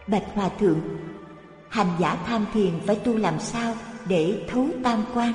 Bạch Hòa Thượng, hành giả tham thiền phải tu làm sao để thấu tam quan?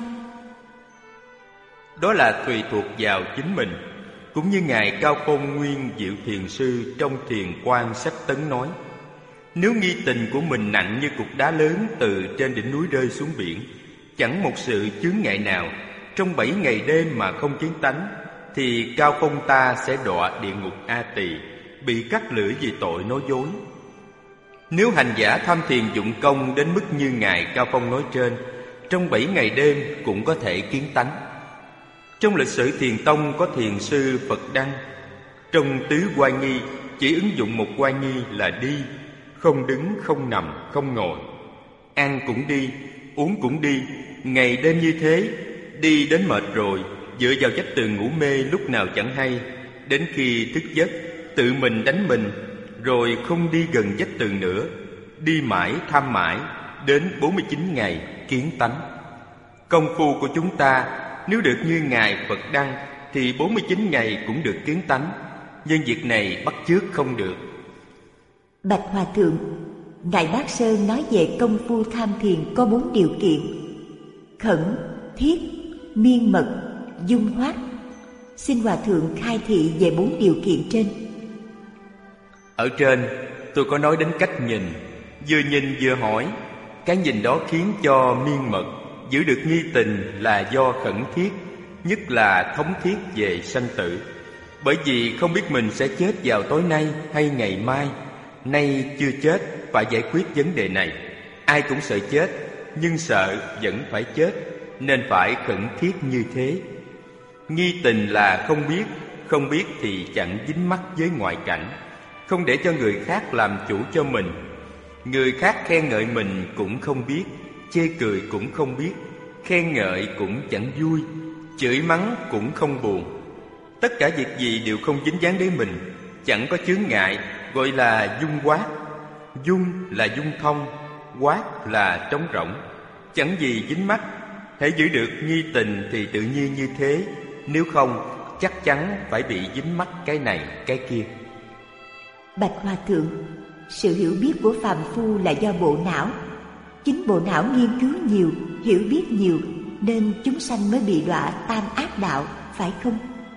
Đó là tùy thuộc vào chính mình. Cũng như Ngài Cao Phong Nguyên Diệu Thiền Sư trong Thiền Quan Sách Tấn nói, nếu nghi tình của mình nặng như cục đá lớn từ trên đỉnh núi rơi xuống biển, chẳng một sự chướng ngại nào, trong 7 ngày đêm mà không kiến tánh, thì Cao Phong ta sẽ đọa địa ngục A Tỳ, bị cắt lưỡi vì tội nói dối. Nếu hành giả tham thiền dụng công đến mức như Ngài Cao Phong nói trên, trong 7 ngày đêm cũng có thể kiến tánh. Trong lịch sử Thiền Tông có Thiền sư Phật Đăng, trong tứ oai nghi chỉ ứng dụng một oai nghi là đi, không đứng, không nằm, không ngồi. Ăn cũng đi, uống cũng đi, ngày đêm như thế. Đi đến mệt rồi, dựa vào vách tường ngủ mê lúc nào chẳng hay. Đến khi thức giấc, tự mình đánh mình, rồi không đi gần vách tường nữa. Đi mãi, tham mãi, đến 49 ngày kiến tánh. Công phu của chúng ta nếu được như Ngài Phật Đăng thì 49 ngày cũng được kiến tánh. Nhưng việc này bắt chước không được. Bạch Hòa Thượng, Ngài Bác Sơn nói về công phu tham thiền có 4 điều kiện: khẩn, thiết, miên mật, dung hoát. Xin Hòa Thượng khai thị về 4 điều kiện trên. Ở trên tôi có nói đến cách nhìn vừa hỏi. Cái nhìn đó khiến cho miên mật, giữ được nghi tình là do khẩn thiết, nhất là thống thiết về sanh tử. Bởi vì không biết mình sẽ chết vào tối nay hay ngày mai. Nay chưa chết, phải giải quyết vấn đề này. Ai cũng sợ chết, nhưng sợ vẫn phải chết, nên phải khẩn thiết như thế. Nghi tình là không biết thì chẳng dính mắc với ngoại cảnh, không để cho người khác làm chủ cho mình. Người khác khen ngợi mình cũng không biết, chê cười cũng không biết, khen ngợi cũng chẳng vui, chửi mắng cũng không buồn. Tất cả việc gì đều không dính dáng đến mình, chẳng có chướng ngại, gọi là dung quát. Dung là dung thông, quát là trống rỗng, chẳng gì dính mắc. Hễ giữ được nghi tình thì tự nhiên như thế, nếu không chắc chắn phải bị dính mắc cái này cái kia. Bạch Hòa Thượng, sự hiểu biết của phàm phu là do bộ não. Chính bộ não nghiên cứu nhiều, hiểu biết nhiều, nên chúng sanh mới bị đọa tam ác đạo, phải không?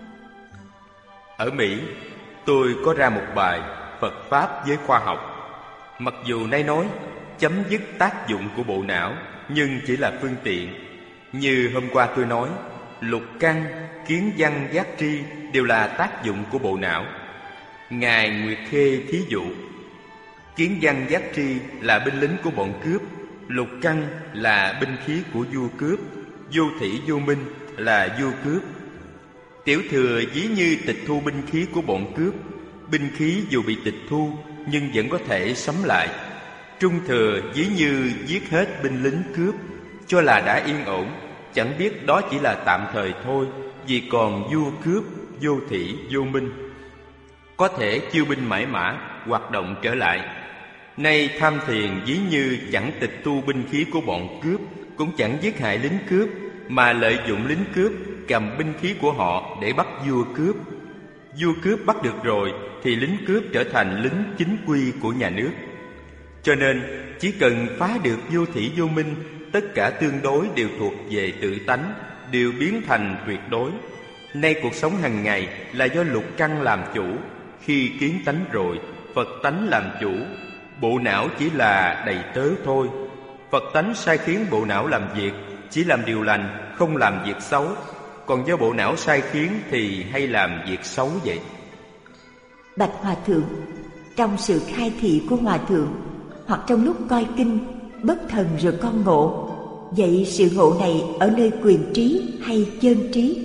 Ở Mỹ, tôi có ra một bài Phật Pháp với khoa học. Mặc dù nay nói chấm dứt tác dụng của bộ não, nhưng chỉ là phương tiện. Như hôm qua tôi nói, lục căn, kiến văn, giác tri đều là tác dụng của bộ não. Ngài Nguyệt Khê thí dụ, kiến văn giác tri là binh lính của bọn cướp, lục căn là binh khí của vua cướp, vô thủy vô minh là vua cướp. Tiểu thừa ví như tịch thu binh khí của bọn cướp, binh khí dù bị tịch thu nhưng vẫn có thể sắm lại. Trung thừa ví như giết hết binh lính cướp, cho là đã yên ổn, chẳng biết đó chỉ là tạm thời thôi, vì còn vua cướp, vô thủy vô minh, có thể chiêu binh mãi mã, hoạt động trở lại. Nay tham thiền ví như chẳng tịch thu binh khí của bọn cướp, cũng chẳng giết hại lính cướp, mà lợi dụng lính cướp cầm binh khí của họ để bắt vua cướp. Vua cướp bắt được rồi thì lính cướp trở thành lính chính quy của nhà nước. Cho nên chỉ cần phá được vô thủy vô minh, tất cả tương đối đều thuộc về tự tánh, đều biến thành tuyệt đối. Nay cuộc sống hàng ngày là do lục căn làm chủ. Khi kiến tánh rồi, Phật tánh làm chủ. Bộ não chỉ là đầy tớ thôi. Phật tánh sai khiến bộ não làm việc, chỉ làm điều lành, không làm việc xấu. Còn do bộ não sai khiến thì hay làm việc xấu vậy. Bạch Hòa Thượng, trong sự khai thị của Hòa Thượng, hoặc trong lúc coi kinh, bất thần rồi con ngộ, vậy sự ngộ này ở nơi quyền trí hay chân trí?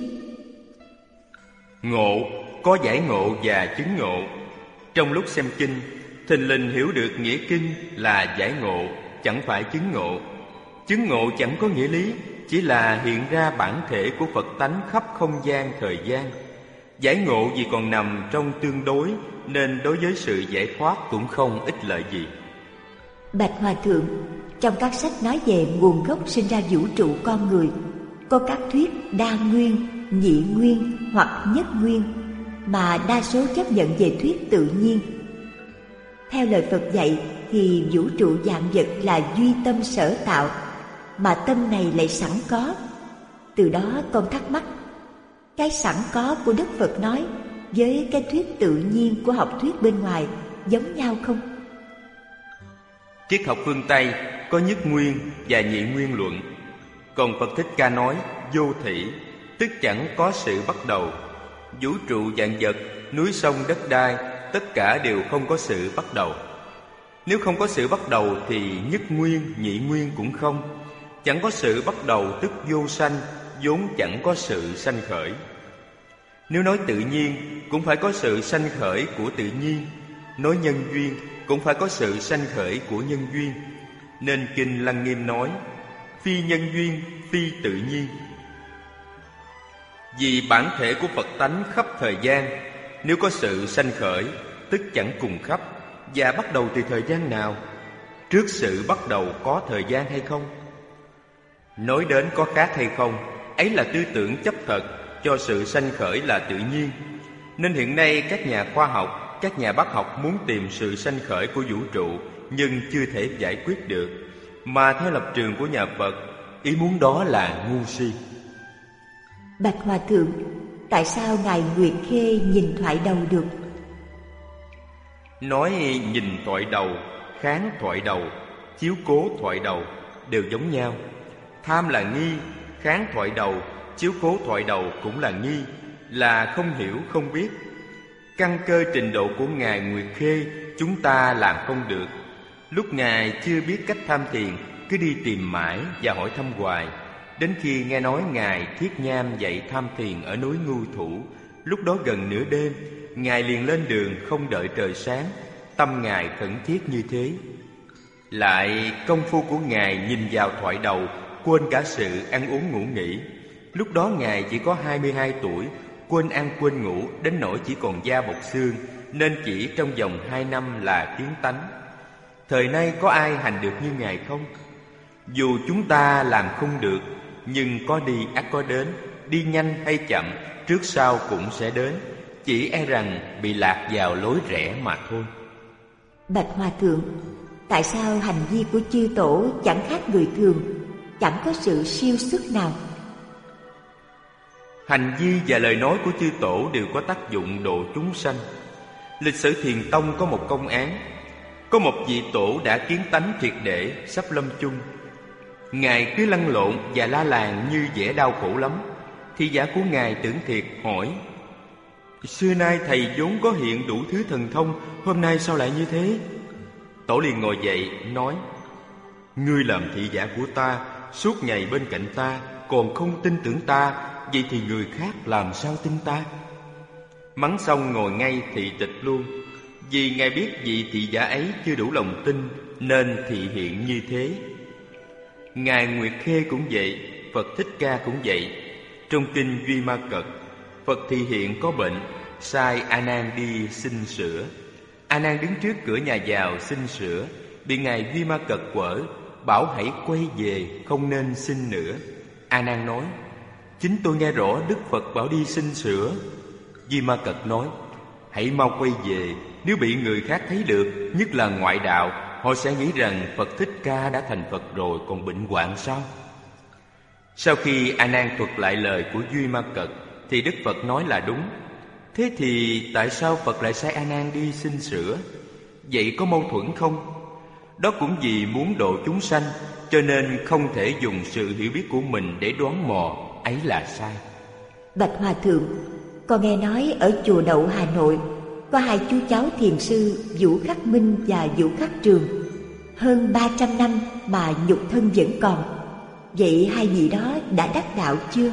Ngộ, có giải ngộ và chứng ngộ. Trong lúc xem kinh, thình lình hiểu được nghĩa kinh là giải ngộ, chẳng phải chứng ngộ. Chứng ngộ chẳng có nghĩa lý, chỉ là hiện ra bản thể của Phật tánh khắp không gian thời gian. Giải ngộ vì còn nằm trong tương đối, nên đối với sự giải thoát cũng không ích lợi gì. Bạch Hòa Thượng, trong các sách nói về nguồn gốc sinh ra vũ trụ con người, có các thuyết đa nguyên, nhị nguyên hoặc nhất nguyên, mà đa số chấp nhận về thuyết tự nhiên. Theo lời Phật dạy, thì vũ trụ vạn vật là duy tâm sở tạo, mà tâm này lại sẵn có. Từ đó con thắc mắc, cái sẵn có của Đức Phật nói với cái thuyết tự nhiên của học thuyết bên ngoài giống nhau không? Triết học phương Tây có nhất nguyên và nhị nguyên luận, còn Phật Thích Ca nói vô thỉ, tức chẳng có sự bắt đầu. Vũ trụ vạn vật, núi sông đất đai, tất cả đều không có sự bắt đầu. Nếu không có sự bắt đầu thì nhất nguyên, nhị nguyên cũng không. Chẳng có sự bắt đầu tức vô sanh, vốn chẳng có sự sanh khởi. Nếu nói tự nhiên, cũng phải có sự sanh khởi của tự nhiên. Nói nhân duyên, cũng phải có sự sanh khởi của nhân duyên. Nên Kinh Lăng Nghiêm nói, phi nhân duyên, phi tự nhiên. Vì bản thể của Phật tánh khắp thời gian, nếu có sự sanh khởi, tức chẳng cùng khắp. Và bắt đầu từ thời gian nào? Trước sự bắt đầu có thời gian hay không? Nói đến có khác hay không, ấy là tư tưởng chấp thật cho sự sanh khởi là tự nhiên. Nên hiện nay các nhà khoa học, các nhà bác học muốn tìm sự sanh khởi của vũ trụ, nhưng chưa thể giải quyết được. Mà theo lập trường của nhà Phật, ý muốn đó là ngu si. Bạch Hòa Thượng, tại sao Ngài Nguyệt Khê nhìn thoại đầu được? Nói nhìn thoại đầu, kháng thoại đầu, chiếu cố thoại đầu đều giống nhau. Tham là nghi, kháng thoại đầu, chiếu cố thoại đầu cũng là nghi, là không hiểu không biết. Căn cơ trình độ của Ngài Nguyệt Khê chúng ta làm không được. Lúc Ngài chưa biết cách tham thiền, cứ đi tìm mãi và hỏi thăm hoài. Đến khi nghe nói Ngài Thiết Nham dạy tham thiền ở núi Ngưu Thủ, lúc đó gần nửa đêm, Ngài liền lên đường không đợi trời sáng. Tâm Ngài khẩn thiết như thế. Lại công phu của Ngài nhìn vào thoại đầu, quên cả sự ăn uống ngủ nghỉ. Lúc đó Ngài chỉ có 22 tuổi, quên ăn quên ngủ đến nỗi chỉ còn da bọc xương, nên chỉ trong vòng 2 năm là tiến tánh. Thời nay có ai hành được như Ngài không? Dù chúng ta làm không được, nhưng có đi ắt có đến. Đi nhanh hay chậm, trước sau cũng sẽ đến. Chỉ e rằng bị lạc vào lối rẽ mà thôi. Bạch Hòa Thượng, tại sao hành vi của chư tổ chẳng khác người thường, chẳng có sự siêu xuất nào? Hành vi và lời nói của chư tổ đều có tác dụng độ chúng sanh. Lịch sử Thiền Tông có một công án. Có một vị tổ đã kiến tánh triệt để, sắp lâm chung. Ngài cứ lăn lộn và la làng như vẻ đau khổ lắm. Thị giả của Ngài tưởng thiệt hỏi: xưa nay thầy vốn có hiện đủ thứ thần thông, hôm nay sao lại như thế? Tổ liền ngồi dậy nói: ngươi làm thị giả của ta, suốt ngày bên cạnh ta, còn không tin tưởng ta, vậy thì người khác làm sao tin ta? Mắng xong ngồi ngay thị tịch luôn. Vì Ngài biết vị thị giả ấy chưa đủ lòng tin, nên thị hiện như thế. Ngài Nguyệt Khê cũng vậy, Phật Thích Ca cũng vậy. Trong kinh Duy Ma Cật, Phật thị hiện có bệnh, sai A Nan đi xin sữa. A Nan đứng trước cửa nhà giàu xin sữa, bị Ngài Duy Ma Cật quở, bảo hãy quay về, không nên xin nữa. A Nan nói: chính tôi nghe rõ Đức Phật bảo đi xin sữa. Duy Ma Cật nói: hãy mau quay về, nếu bị người khác thấy được, nhất là ngoại đạo, họ sẽ nghĩ rằng Phật Thích Ca đã thành Phật rồi, còn bệnh hoạn sao? Sau khi A Nan thuật lại lời của Duy Ma Cật, thì Đức Phật nói là đúng. Thế thì tại sao Phật lại sai A Nan đi xin sữa? Vậy có mâu thuẫn không? Đó cũng vì muốn độ chúng sanh, cho nên không thể dùng sự hiểu biết của mình để đoán mò, ấy là sai. Bạch Hòa Thượng, con nghe nói ở chùa Đậu Hà Nội có hai chú cháu thiền sư Vũ Khắc Minh và Vũ Khắc Trường, hơn 300 năm mà nhục thân vẫn còn. Vậy hai vị đó đã đắc đạo chưa?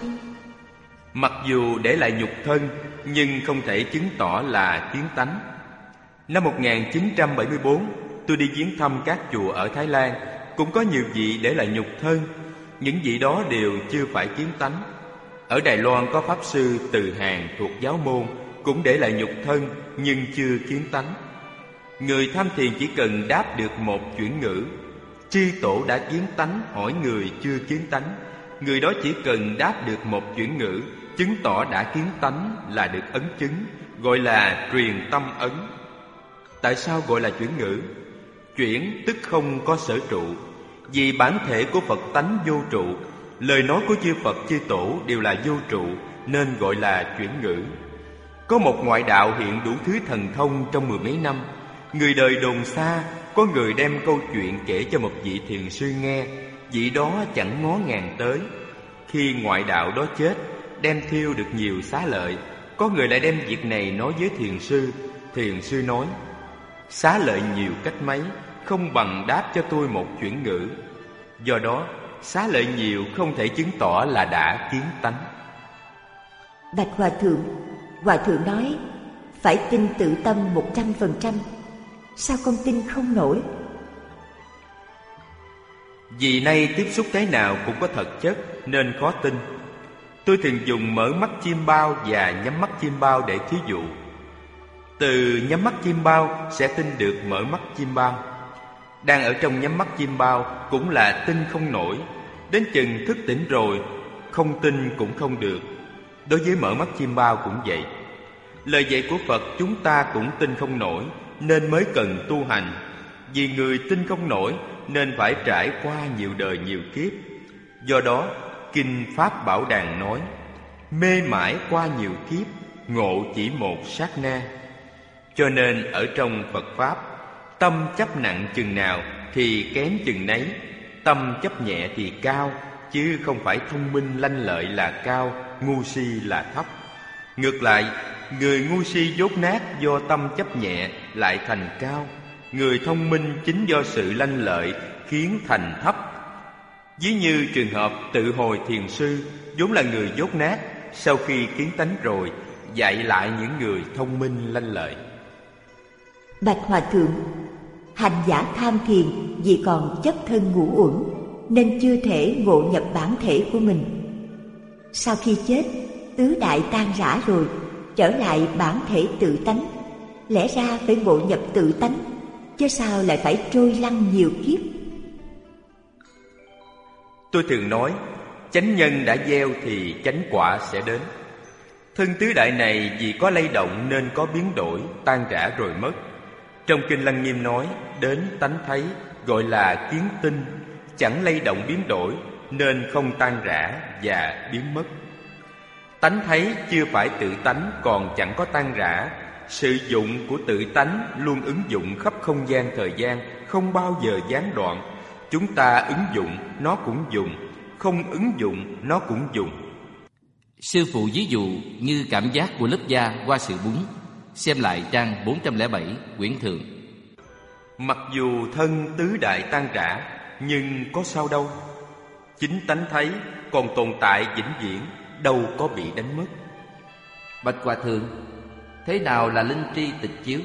Mặc dù để lại nhục thân, nhưng không thể chứng tỏ là kiến tánh. Năm 1974, tôi đi viếng thăm các chùa ở Thái Lan, cũng có nhiều vị để lại nhục thân. Những vị đó đều chưa phải kiến tánh. Ở Đài Loan có Pháp Sư Từ Hàn thuộc giáo môn, cũng để lại nhục thân nhưng chưa kiến tánh. Người tham thiền chỉ cần đáp được một chuyển ngữ. Chư tổ đã kiến tánh hỏi người chưa kiến tánh, người đó chỉ cần đáp được một chuyển ngữ, chứng tỏ đã kiến tánh là được ấn chứng, gọi là truyền tâm ấn. Tại sao gọi là chuyển ngữ? Chuyển tức không có sở trụ. Vì bản thể của Phật tánh vô trụ, lời nói của chư Phật chư Tổ đều là vô trụ, nên gọi là chuyển ngữ. Có một ngoại đạo hiện đủ thứ thần thông trong mười mấy năm. Người đời đồn xa, có người đem câu chuyện kể cho một vị thiền sư nghe, vị đó chẳng ngó ngàng tới. Khi ngoại đạo đó chết, đem thiêu được nhiều xá lợi, có người lại đem việc này nói với thiền sư. Thiền sư nói: xá lợi nhiều cách mấy, không bằng đáp cho tôi một chuyển ngữ. Do đó, xá lợi nhiều không thể chứng tỏ là đã kiến tánh. Bạch Hòa thượng nói phải tin tự tâm 100%. Sao con tin không nổi? Vì nay tiếp xúc cái nào cũng có thật chất nên khó tin. Tôi thường dùng mở mắt chim bao và nhắm mắt chim bao để thí dụ. Từ nhắm mắt chim bao sẽ tin được mở mắt chim bao. Đang ở trong nhắm mắt chim bao cũng là tin không nổi. Đến chừng thức tỉnh rồi, không tin cũng không được. Đối với mở mắt chim bao cũng vậy. Lời dạy của Phật chúng ta cũng tin không nổi, nên mới cần tu hành. Vì người tin không nổi nên phải trải qua nhiều đời nhiều kiếp. Do đó, Kinh Pháp Bảo Đàn nói: mê mãi qua nhiều kiếp, ngộ chỉ một sát na. Cho nên ở trong Phật Pháp, tâm chấp nặng chừng nào thì kém chừng nấy. Tâm chấp nhẹ thì cao, chứ không phải thông minh lanh lợi là cao, ngu si là thấp. Ngược lại, người ngu si dốt nát do tâm chấp nhẹ lại thành cao. Người thông minh chính do sự lanh lợi khiến thành thấp. Ví như trường hợp Tự Hồi thiền sư, vốn là người dốt nát, sau khi kiến tánh rồi, dạy lại những người thông minh lanh lợi. Bạch Hòa thượng, hành giả tham thiền vì còn chấp thân ngũ uẩn nên chưa thể ngộ nhập bản thể của mình. Sau khi chết, tứ đại tan rã rồi, trở lại bản thể tự tánh. Lẽ ra phải ngộ nhập tự tánh, chứ sao lại phải trôi lăn nhiều kiếp? Tôi thường nói, chánh nhân đã gieo thì chánh quả sẽ đến. Thân tứ đại này vì có lay động nên có biến đổi, tan rã rồi mất. Trong Kinh Lăng Nghiêm nói, đến tánh thấy gọi là kiến tinh, chẳng lay động biến đổi nên không tan rã và biến mất. Tánh thấy chưa phải tự tánh, còn chẳng có tan rã. Sự dụng của tự tánh luôn ứng dụng khắp không gian thời gian, không bao giờ gián đoạn. Chúng ta ứng dụng, nó cũng dùng; không ứng dụng, nó cũng dùng. Sư phụ ví dụ như cảm giác của lớp da qua sợi bún. Xem lại trang 407 quyển Thượng. Mặc dù thân tứ đại tan rã, nhưng có sao đâu. Chính tánh thấy còn tồn tại vĩnh viễn, đâu có bị đánh mất. Bạch Hòa thượng, thế nào là linh tri tịch chiếu?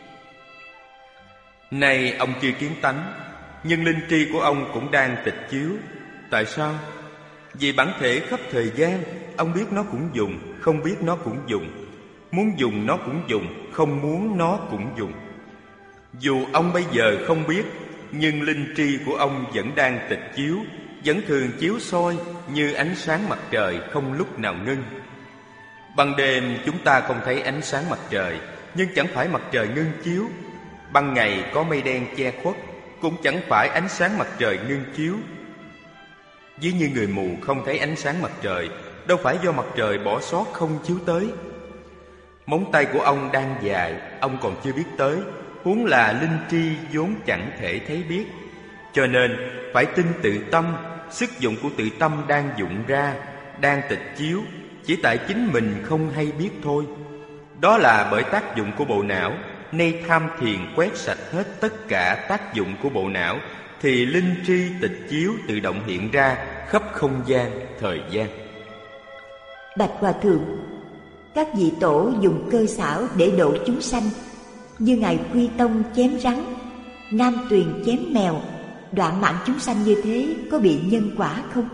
Nay ông chưa kiến tánh, nhưng linh tri của ông cũng đang tịch chiếu. Tại sao? Vì bản thể khắp thời gian, ông biết nó cũng dùng, không biết nó cũng dùng. Muốn dùng nó cũng dùng, không muốn nó cũng dùng. Dù ông bây giờ không biết, nhưng linh tri của ông vẫn đang tịch chiếu, vẫn thường chiếu soi như ánh sáng mặt trời không lúc nào ngưng. Ban đêm chúng ta không thấy ánh sáng mặt trời, nhưng chẳng phải mặt trời ngưng chiếu. Ban ngày có mây đen che khuất, cũng chẳng phải ánh sáng mặt trời ngưng chiếu. Ví như người mù không thấy ánh sáng mặt trời, đâu phải do mặt trời bỏ sót không chiếu tới. Móng tay của ông đang dài, ông còn chưa biết tới, huống là linh tri vốn chẳng thể thấy biết. Cho nên phải tin tự tâm, sức dụng của tự tâm đang dụng ra, đang tịch chiếu, chỉ tại chính mình không hay biết thôi. Đó là bởi tác dụng của bộ não. Nay tham thiền quét sạch hết tất cả tác dụng của bộ não, thì linh tri tịch chiếu tự động hiện ra khắp không gian, thời gian. Bạch Hòa thượng, các vị tổ dùng cơ xảo để độ chúng sanh, như Ngài Quy Tông chém rắn, Nam Tuyền chém mèo, đoạn mạng chúng sanh như thế có bị nhân quả không?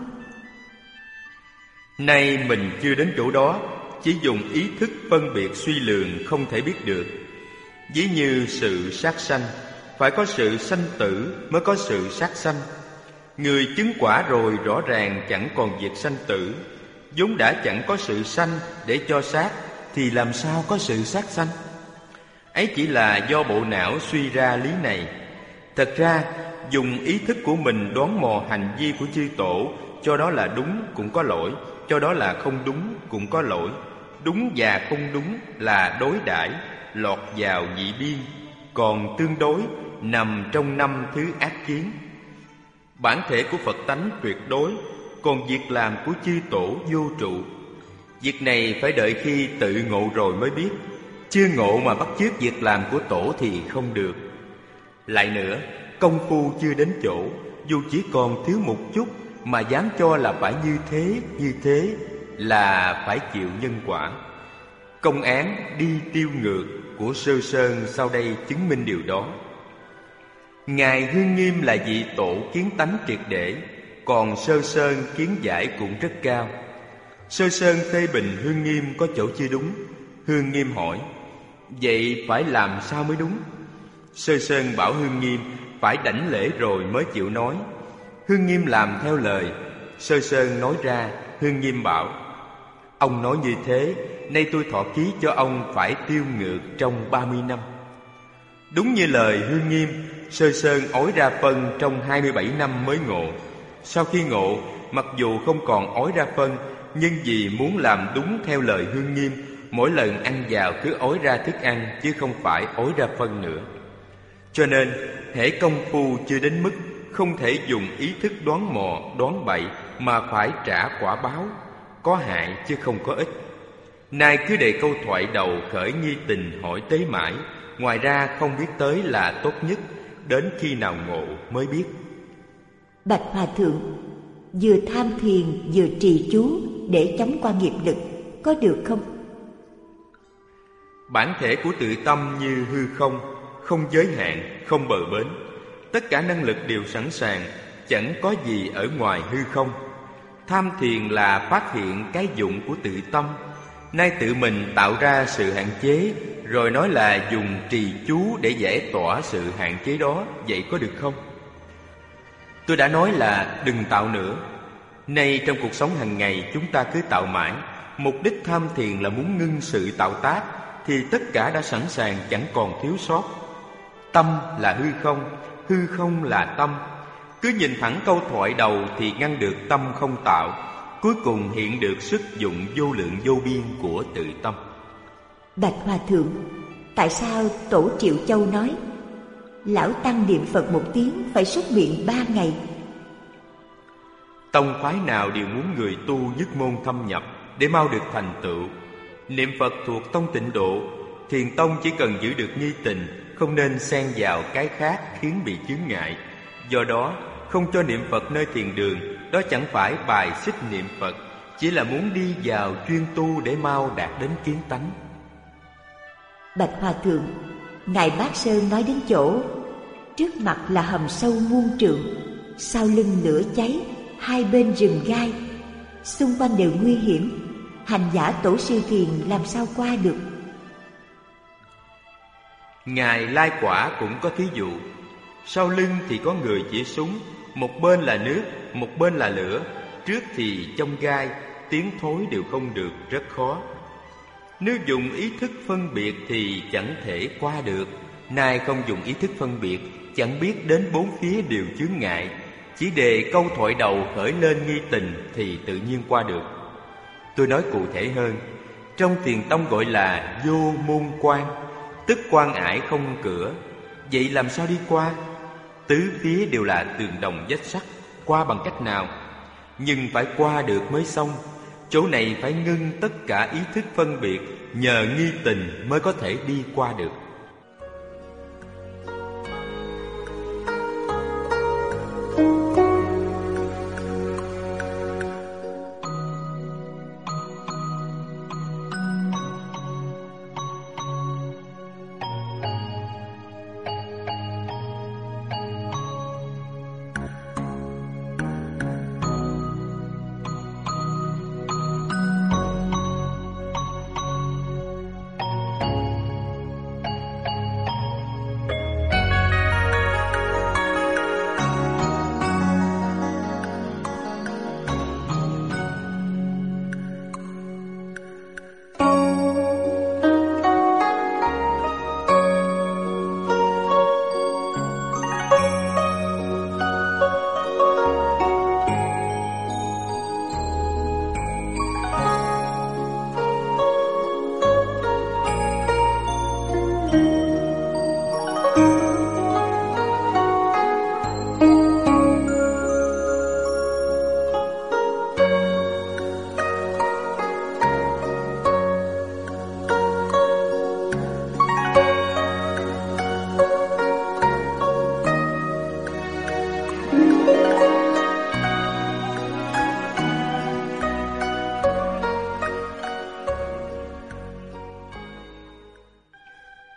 Nay mình chưa đến chỗ đó, chỉ dùng ý thức phân biệt suy lường không thể biết được. Ví như sự sát sanh, phải có sự sanh tử mới có sự sát sanh. Người chứng quả rồi rõ ràng chẳng còn việc sanh tử, vốn đã chẳng có sự sanh để cho sát, thì làm sao có sự sát sanh? Ấy chỉ là do bộ não suy ra lý này. Thật ra, dùng ý thức của mình đoán mò hành vi của chư tổ, cho đó là đúng cũng có lỗi, cho đó là không đúng cũng có lỗi. Đúng và không đúng là đối đãi, lọt vào dị biên, còn tương đối nằm trong 5 thứ ác kiến. Bản thể của Phật tánh tuyệt đối, còn việc làm của chư tổ vô trụ. Việc này phải đợi khi tự ngộ rồi mới biết. Chưa ngộ mà bắt chước việc làm của tổ thì không được. Lại nữa, công phu chưa đến chỗ, dù chỉ còn thiếu một chút mà dám cho là phải như thế là phải chịu nhân quả. Công án đi tiêu ngược của Sơ Sơn sau đây chứng minh điều đó. Ngài Hương Nghiêm là vị tổ kiến tánh triệt để, còn Sơ Sơn kiến giải cũng rất cao. Sơ Sơn phê bình Hương Nghiêm có chỗ chưa đúng. Hương Nghiêm hỏi: vậy phải làm sao mới đúng? Sơ Sơn bảo Hương Nghiêm phải đảnh lễ rồi mới chịu nói. Hương Nghiêm làm theo lời. Sơ Sơn nói ra. Hương Nghiêm bảo: ông nói như thế, nay tôi thọ ký cho ông phải tiêu ngược trong 30 năm. Đúng như lời Hương Nghiêm, Sơ Sơn ói ra phân trong 27 năm mới ngộ. Sau khi ngộ, mặc dù không còn ói ra phân, nhưng vì muốn làm đúng theo lời Hương Nghiêm, mỗi lần ăn vào cứ ói ra thức ăn chứ không phải ói ra phân nữa. Cho nên, hễ công phu chưa đến mức, không thể dùng ý thức đoán mò, đoán bậy mà phải trả quả báo, có hại chứ không có ích. Nay cứ để câu thoại đầu khởi nghi tình hỏi tế mãi, ngoài ra không biết tới là tốt nhất, đến khi nào ngộ mới biết. Bạch Hòa Thượng, vừa tham thiền vừa trì chú để chống qua nghiệp lực, có được không? Bản thể của tự tâm như hư không, không giới hạn, không bờ bến. Tất cả năng lực đều sẵn sàng, chẳng có gì ở ngoài hư không. Tham thiền là phát hiện cái dụng của tự tâm. Nay tự mình tạo ra sự hạn chế, rồi nói là dùng trì chú để giải tỏa sự hạn chế đó, vậy có được không? Tôi đã nói là đừng tạo nữa. Nay trong cuộc sống hàng ngày chúng ta cứ tạo mãi. Mục đích tham thiền là muốn ngưng sự tạo tác, thì tất cả đã sẵn sàng, chẳng còn thiếu sót. Tâm là hư không là tâm. Cứ nhìn thẳng câu thoại đầu thì ngăn được tâm không tạo, cuối cùng hiện được sức dụng vô lượng vô biên của tự tâm. Bạch Hòa Thượng, tại sao Tổ Triệu Châu nói lão tăng niệm Phật một tiếng phải súc miệng 3 ngày? Tông phái nào đều muốn người tu nhất môn thâm nhập để mau được thành tựu. Niệm Phật thuộc tông Tịnh Độ, thiền tông chỉ cần giữ được nghi tình, không nên xen vào cái khác khiến bị chướng ngại. Do đó, không cho niệm Phật nơi thiền đường, đó chẳng phải bài xích niệm Phật, chỉ là muốn đi vào chuyên tu để mau đạt đến kiến tánh. Bạch Hòa Thượng, Ngài Bát Sơn nói đến chỗ trước mặt là hầm sâu muôn trượng, sau lưng lửa cháy, hai bên rừng gai, xung quanh đều nguy hiểm, hành giả tổ sư thiền làm sao qua được? Ngài Lai Quả cũng có thí dụ. Sau lưng thì có người chỉ súng, một bên là nước, một bên là lửa. Trước thì trong gai, tiếng thối đều không được, rất khó. Nếu dùng ý thức phân biệt thì chẳng thể qua được. Nay không dùng ý thức phân biệt, chẳng biết đến bốn phía đều chướng ngại, chỉ đề câu thoại đầu khởi lên nghi tình thì tự nhiên qua được. Tôi nói cụ thể hơn, trong thiền tông gọi là vô môn quan, tức quan ải không cửa. Vậy làm sao đi qua? Tứ phía đều là tường đồng vách sắt, qua bằng cách nào? Nhưng phải qua được mới xong. Chỗ này phải ngưng tất cả ý thức phân biệt, nhờ nghi tình mới có thể đi qua được.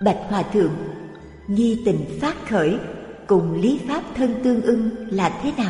Bạch Hòa Thượng, nghi tình phát khởi cùng lý pháp thân tương ưng là thế nào?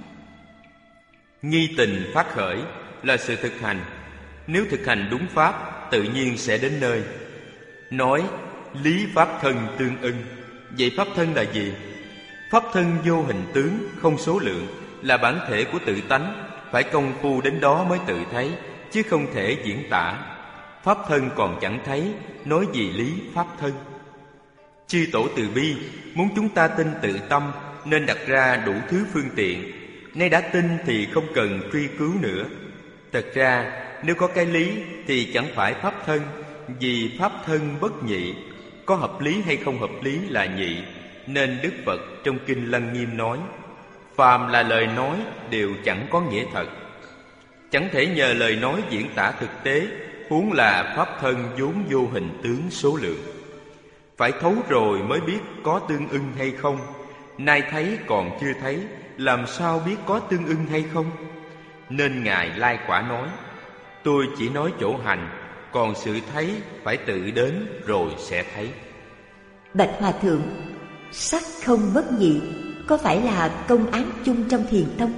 Nghi tình phát khởi là sự thực hành. Nếu thực hành đúng pháp, tự nhiên sẽ đến nơi. Nói lý pháp thân tương ưng. Vậy pháp thân là gì? Pháp thân vô hình tướng, không số lượng, là bản thể của tự tánh. Phải công phu đến đó mới tự thấy, chứ không thể diễn tả. Pháp thân còn chẳng thấy, nói gì lý pháp thân. Chư tổ từ bi muốn chúng ta tin tự tâm, nên đặt ra đủ thứ phương tiện. Nay đã tin thì không cần truy cứu nữa. Thật ra nếu có cái lý thì chẳng phải pháp thân, vì pháp thân bất nhị. Có hợp lý hay không hợp lý là nhị. Nên Đức Phật trong Kinh Lăng Nghiêm nói, phàm là lời nói đều chẳng có nghĩa thật. Chẳng thể nhờ lời nói diễn tả thực tế, huống là pháp thân vốn vô hình tướng số lượng. Phải thấu rồi mới biết có tương ưng hay không. Nay thấy còn chưa thấy, làm sao biết có tương ưng hay không? Nên Ngài Lai Quả nói, tôi chỉ nói chỗ hành, còn sự thấy phải tự đến rồi sẽ thấy. Bạch Hòa Thượng, sắc không bất nhị có phải là công án chung trong Thiền tông?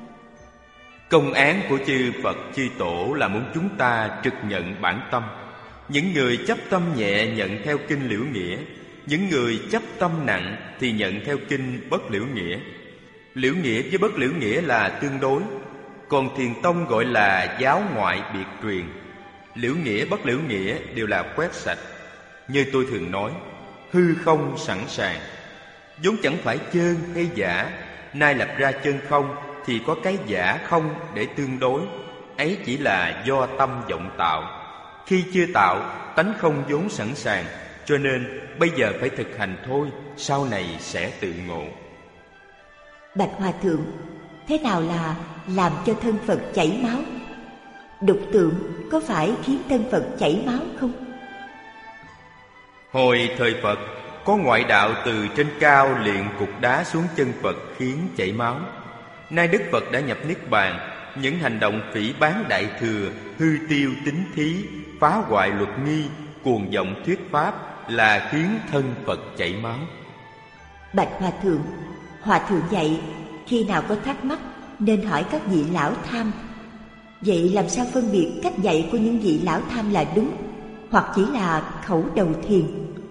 Công án của chư Phật chư Tổ là muốn chúng ta trực nhận bản tâm. Những người chấp tâm nhẹ nhận theo kinh Liễu Nghĩa, những người chấp tâm nặng thì nhận theo kinh Bất Liễu Nghĩa. Liễu Nghĩa với Bất Liễu Nghĩa là tương đối, còn Thiền tông gọi là giáo ngoại biệt truyền. Liễu Nghĩa Bất Liễu Nghĩa đều là quét sạch. Như tôi thường nói, hư không sẵn sàng, vốn chẳng phải chân hay giả. Nay lập ra chân không thì có cái giả không để tương đối. Ấy chỉ là do tâm vọng tạo. Khi chưa tạo, tánh không vốn sẵn sàng. Cho nên bây giờ phải thực hành thôi, sau này sẽ tự ngộ. Bạch Hòa Thượng, thế nào là làm cho thân Phật chảy máu? Đục tượng có phải khiến thân Phật chảy máu không? Hồi thời Phật, có ngoại đạo từ trên cao liệng cục đá xuống chân Phật khiến chảy máu. Nay Đức Phật đã nhập Niết Bàn, những hành động phỉ báng Đại Thừa, hư tiêu tín thí, phá hoại luật nghi, cuồng vọng thuyết pháp là khiến thân Phật chảy máu. Bạch Hòa Thượng dạy khi nào có thắc mắc nên hỏi các vị lão tham. Vậy làm sao phân biệt cách dạy của những vị lão tham là đúng, hoặc chỉ là khẩu đầu thiền?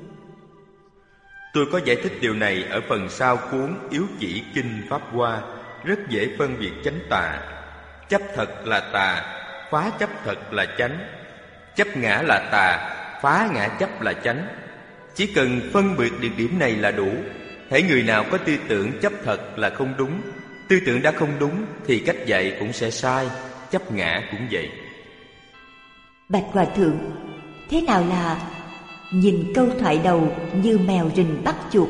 Tôi có giải thích điều này ở phần sau cuốn Yếu Chỉ Kinh Pháp Hoa, rất dễ phân biệt chánh tà. Chấp thật là tà, phá chấp thật là chánh. Chấp ngã là tà, phá ngã chấp là chánh. Chỉ cần phân biệt được điểm này là đủ. Hễ người nào có tư tưởng chấp thật là không đúng, tư tưởng đã không đúng thì cách dạy cũng sẽ sai, chấp ngã cũng vậy. Bạch Hòa Thượng, thế nào là nhìn câu thoại đầu như mèo rình bắt chuột?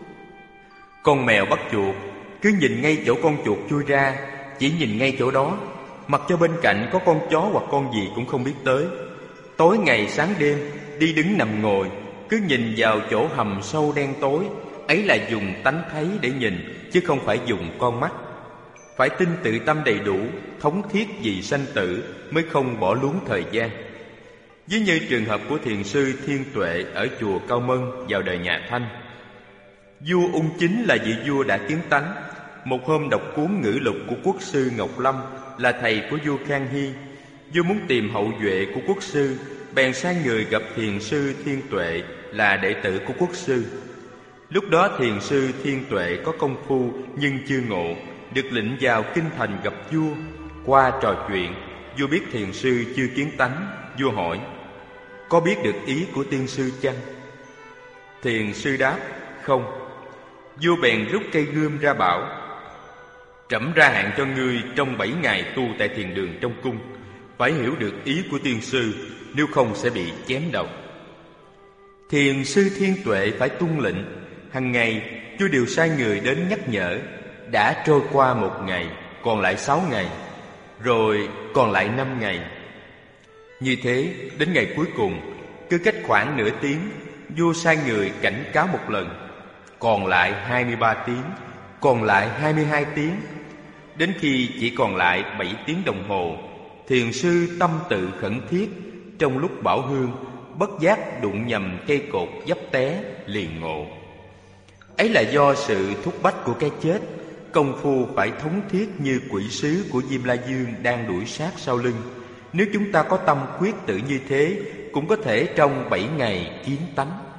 Con mèo bắt chuột cứ nhìn ngay chỗ con chuột chui ra, chỉ nhìn ngay chỗ đó, mặc cho bên cạnh có con chó hoặc con gì cũng không biết tới. Tối ngày sáng đêm, đi đứng nằm ngồi, cứ nhìn vào chỗ hầm sâu đen tối. Ấy là dùng tánh thấy để nhìn, chứ không phải dùng con mắt. Phải tin tự tâm đầy đủ, thống thiết vì sanh tử, mới không bỏ luống thời gian. Ví như trường hợp của thiền sư Thiên Tuệ ở chùa Cao Mân vào đời nhà Thanh. Vua Ung Chính là vị vua đã kiến tánh. Một hôm đọc cuốn ngữ lục của quốc sư Ngọc Lâm, là thầy của vua Khang Hy. Vua muốn tìm hậu duệ của quốc sư, bèn sai người gặp thiền sư Thiên Tuệ là đệ tử của quốc sư. Lúc đó thiền sư Thiên Tuệ có công phu nhưng chưa ngộ, được lệnh vào kinh thành gặp vua. Qua trò chuyện, vua biết thiền sư chưa kiến tánh. Vua hỏi, có biết được ý của tiên sư chăng? Thiền sư đáp, không. Vua bèn rút cây gươm ra bảo, trẫm ra hạn cho ngươi trong 7 ngày tu tại thiền đường trong cung, phải hiểu được ý của tiên sư, nếu không sẽ bị chém đầu. Thiền sư Thiên Tuệ phải tuân lệnh. Hằng ngày vua đều sai người đến nhắc nhở. Đã trôi qua 1 ngày, còn lại 6 ngày, rồi còn lại 5 ngày. Như thế đến ngày cuối cùng, cứ cách khoảng nửa tiếng, vua sai người cảnh cáo một lần. Còn lại 23 tiếng, còn lại 22 tiếng. Đến khi chỉ còn lại 7 tiếng đồng hồ, thiền sư tâm tự khẩn thiết. Trong lúc bảo hương, bất giác đụng nhầm cây cột dấp té, liền ngộ. Ấy là do sự thúc bách của cái chết. Công phu phải thống thiết như quỷ sứ của Diêm La Dương đang đuổi sát sau lưng. Nếu chúng ta có tâm quyết tử như thế, cũng có thể trong 7 ngày kiến tánh.